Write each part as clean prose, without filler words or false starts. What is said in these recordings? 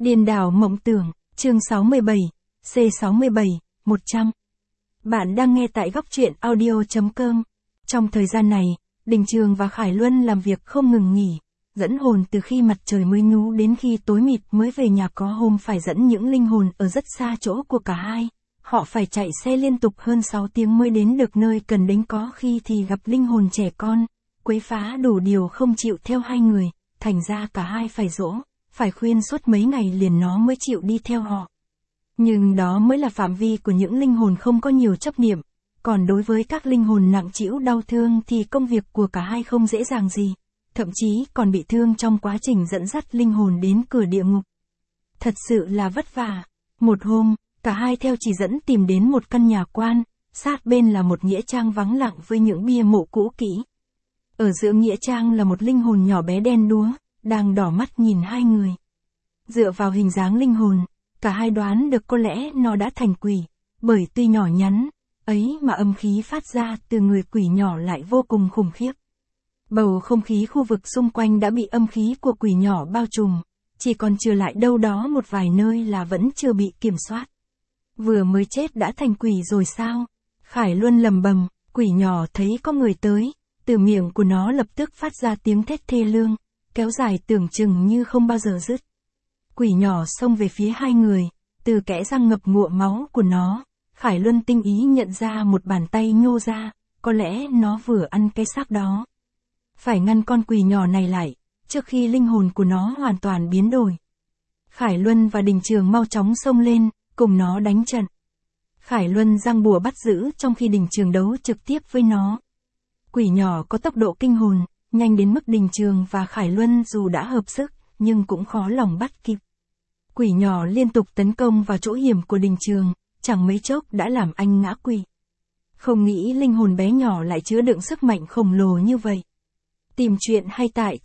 Điên đảo mộng tưởng, chương 67, C67, 100. Bạn đang nghe tại góc truyện audio.com. Trong thời gian này, Đình Trường và Khải Luân làm việc không ngừng nghỉ, dẫn hồn từ khi mặt trời mới nhú đến khi tối mịt mới về nhà, có hôm phải dẫn những linh hồn ở rất xa chỗ của cả hai. Họ phải chạy xe liên tục hơn 6 tiếng mới đến được nơi cần đến, có khi thì gặp linh hồn trẻ con, quấy phá đủ điều không chịu theo hai người, thành ra cả hai phải dỗ, phải khuyên suốt mấy ngày liền nó mới chịu đi theo họ. Nhưng đó mới là phạm vi của những linh hồn không có nhiều chấp niệm, còn đối với các linh hồn nặng trĩu đau thương thì công việc của cả hai không dễ dàng gì, thậm chí còn bị thương trong quá trình dẫn dắt linh hồn đến cửa địa ngục. Thật sự là vất vả. Một hôm, cả hai theo chỉ dẫn tìm đến một căn nhà quan, sát bên là một nghĩa trang vắng lặng với những bia mộ cũ kỹ. Ở giữa nghĩa trang là một linh hồn nhỏ bé đen đúa, đang đỏ mắt nhìn hai người. Dựa vào hình dáng linh hồn, cả hai đoán được có lẽ nó đã thành quỷ, bởi tuy nhỏ nhắn, ấy mà âm khí phát ra từ người quỷ nhỏ lại vô cùng khủng khiếp. Bầu không khí khu vực xung quanh đã bị âm khí của quỷ nhỏ bao trùm, chỉ còn trừ lại đâu đó một vài nơi là vẫn chưa bị kiểm soát. Vừa mới chết đã thành quỷ rồi sao? Khải Luân lầm bầm, quỷ nhỏ thấy có người tới, từ miệng của nó lập tức phát ra tiếng thét thê lương, kéo dài tưởng chừng như không bao giờ dứt. Quỷ nhỏ xông về phía hai người, từ kẽ răng ngập ngụa máu của nó, Khải Luân tinh ý nhận ra một bàn tay nhô ra, có lẽ nó vừa ăn cái xác đó. Phải ngăn con quỷ nhỏ này lại, trước khi linh hồn của nó hoàn toàn biến đổi. Khải Luân và Đình Trường mau chóng xông lên, cùng nó đánh trận. Khải Luân giăng bùa bắt giữ trong khi Đình Trường đấu trực tiếp với nó. Quỷ nhỏ có tốc độ kinh hồn, nhanh đến mức Đình Trường và Khải Luân dù đã hợp sức, nhưng cũng khó lòng bắt kịp. Quỷ nhỏ liên tục tấn công vào chỗ hiểm của Đình Trường, chẳng mấy chốc đã làm anh ngã quỵ. Không nghĩ linh hồn bé nhỏ lại chứa đựng sức mạnh khổng lồ như vậy. Tìm chuyện hay tại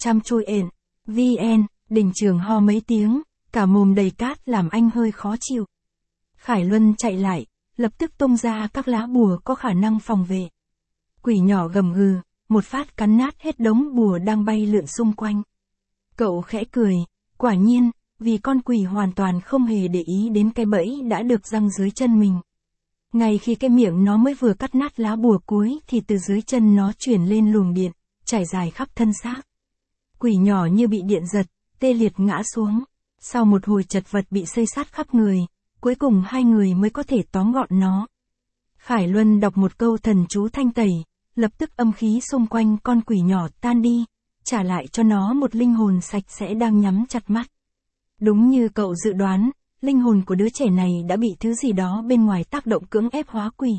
chăm.vn, Đình Trường ho mấy tiếng, cả mồm đầy cát làm anh hơi khó chịu. Khải Luân chạy lại, lập tức tung ra các lá bùa có khả năng phòng vệ. Quỷ nhỏ gầm gừ, một phát cắn nát hết đống bùa đang bay lượn xung quanh. Cậu khẽ cười, quả nhiên, vì con quỷ hoàn toàn không hề để ý đến cái bẫy đã được giăng dưới chân mình. Ngay khi cái miệng nó mới vừa cắt nát lá bùa cuối thì từ dưới chân nó chuyển lên luồng điện, trải dài khắp thân xác. Quỷ nhỏ như bị điện giật, tê liệt ngã xuống. Sau một hồi chật vật bị xây sát khắp người, cuối cùng hai người mới có thể tóm gọn nó. Khải Luân đọc một câu thần chú thanh tẩy, lập tức âm khí xung quanh con quỷ nhỏ tan đi, trả lại cho nó một linh hồn sạch sẽ đang nhắm chặt mắt. Đúng như cậu dự đoán, linh hồn của đứa trẻ này đã bị thứ gì đó bên ngoài tác động cưỡng ép hóa quỷ.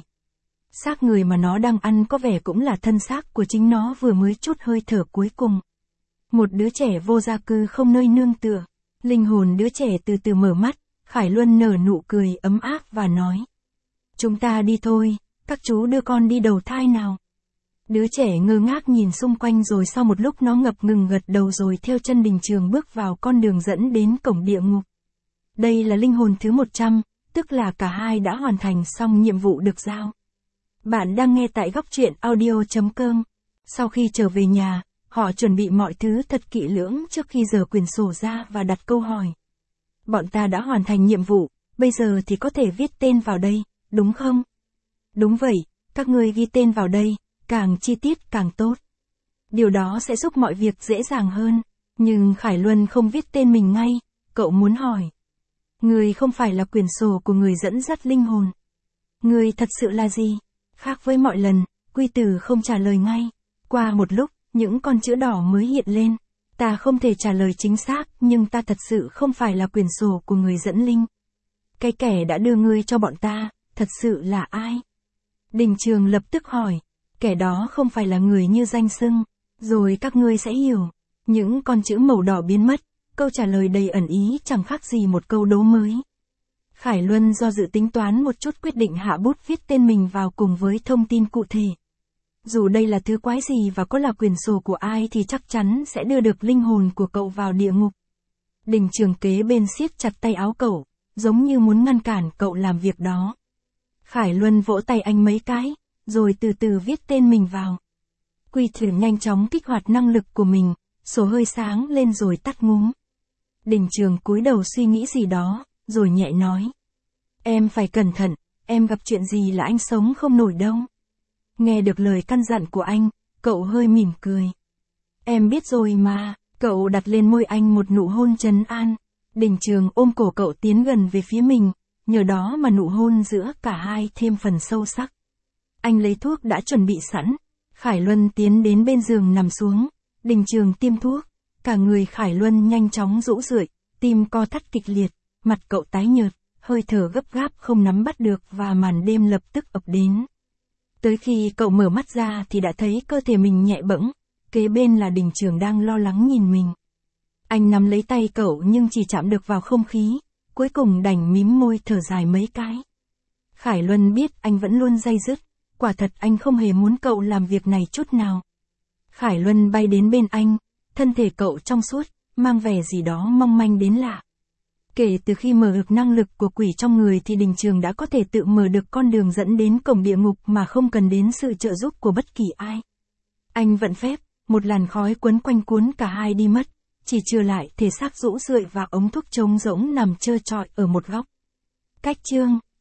Xác người mà nó đang ăn có vẻ cũng là thân xác của chính nó vừa mới chút hơi thở cuối cùng. Một đứa trẻ vô gia cư không nơi nương tựa. Linh hồn đứa trẻ từ từ mở mắt, Khải Luân nở nụ cười ấm áp và nói. Chúng ta đi thôi, các chú đưa con đi đầu thai nào. Đứa trẻ ngơ ngác nhìn xung quanh rồi sau một lúc nó ngập ngừng gật đầu rồi theo chân Đình Trường bước vào con đường dẫn đến cổng địa ngục. Đây là linh hồn thứ 100, tức là cả hai đã hoàn thành xong nhiệm vụ được giao. Bạn đang nghe tại góc truyện audio.com. Sau khi trở về nhà, họ chuẩn bị mọi thứ thật kỹ lưỡng trước khi giở quyển sổ ra và đặt câu hỏi. Bọn ta đã hoàn thành nhiệm vụ, bây giờ thì có thể viết tên vào đây, đúng không? Đúng vậy, các ngươi ghi tên vào đây, càng chi tiết càng tốt. Điều đó sẽ giúp mọi việc dễ dàng hơn. Nhưng Khải Luân không viết tên mình ngay, cậu muốn hỏi. Người không phải là quyển sổ của người dẫn dắt linh hồn. Người thật sự là gì? Khác với mọi lần, Quy Tử không trả lời ngay. Qua một lúc, những con chữ đỏ mới hiện lên. Ta không thể trả lời chính xác, nhưng ta thật sự không phải là quyển sổ của người dẫn linh. Cái kẻ đã đưa ngươi cho bọn ta, thật sự là ai? Đình Trường lập tức hỏi. Kẻ đó không phải là người như danh xưng. Rồi các ngươi sẽ hiểu. Những con chữ màu đỏ biến mất, câu trả lời đầy ẩn ý chẳng khác gì một câu đố mới. Khải Luân do dự tính toán một chút quyết định hạ bút viết tên mình vào cùng với thông tin cụ thể. Dù đây là thứ quái gì và có là quyển sổ của ai thì chắc chắn sẽ đưa được linh hồn của cậu vào địa ngục. Đình Trường kế bên siết chặt tay áo cậu, giống như muốn ngăn cản cậu làm việc đó. Khải Luân vỗ tay anh mấy cái, rồi từ từ viết tên mình vào. Quy Thử nhanh chóng kích hoạt năng lực của mình, sổ hơi sáng lên rồi tắt ngúm. Đình Trường cúi đầu suy nghĩ gì đó, rồi nhẹ nói. Em phải cẩn thận, em gặp chuyện gì là anh sống không nổi đâu. Nghe được lời căn dặn của anh, cậu hơi mỉm cười. Em biết rồi mà, cậu đặt lên môi anh một nụ hôn trấn an. Đình Trường ôm cổ cậu tiến gần về phía mình, nhờ đó mà nụ hôn giữa cả hai thêm phần sâu sắc. Anh lấy thuốc đã chuẩn bị sẵn. Khải Luân tiến đến bên giường nằm xuống. Đình Trường tiêm thuốc. Cả người Khải Luân nhanh chóng rũ rượi, tim co thắt kịch liệt, mặt cậu tái nhợt, hơi thở gấp gáp không nắm bắt được và màn đêm lập tức ập đến. Tới khi cậu mở mắt ra thì đã thấy cơ thể mình nhẹ bẫng, kế bên là Đình Trường đang lo lắng nhìn mình. Anh nắm lấy tay cậu nhưng chỉ chạm được vào không khí, cuối cùng đành mím môi thở dài mấy cái. Khải Luân biết anh vẫn luôn day dứt, quả thật anh không hề muốn cậu làm việc này chút nào. Khải Luân bay đến bên anh, thân thể cậu trong suốt, mang vẻ gì đó mong manh đến lạ. Kể từ khi mở được năng lực của quỷ trong người thì Đình Trường đã có thể tự mở được con đường dẫn đến cổng địa ngục mà không cần đến sự trợ giúp của bất kỳ ai. Anh vận phép, một làn khói quấn quanh cuốn cả hai đi mất, chỉ trừ lại thể xác rũ rượi và ống thuốc trống rỗng nằm trơ trọi ở một góc. Cách chương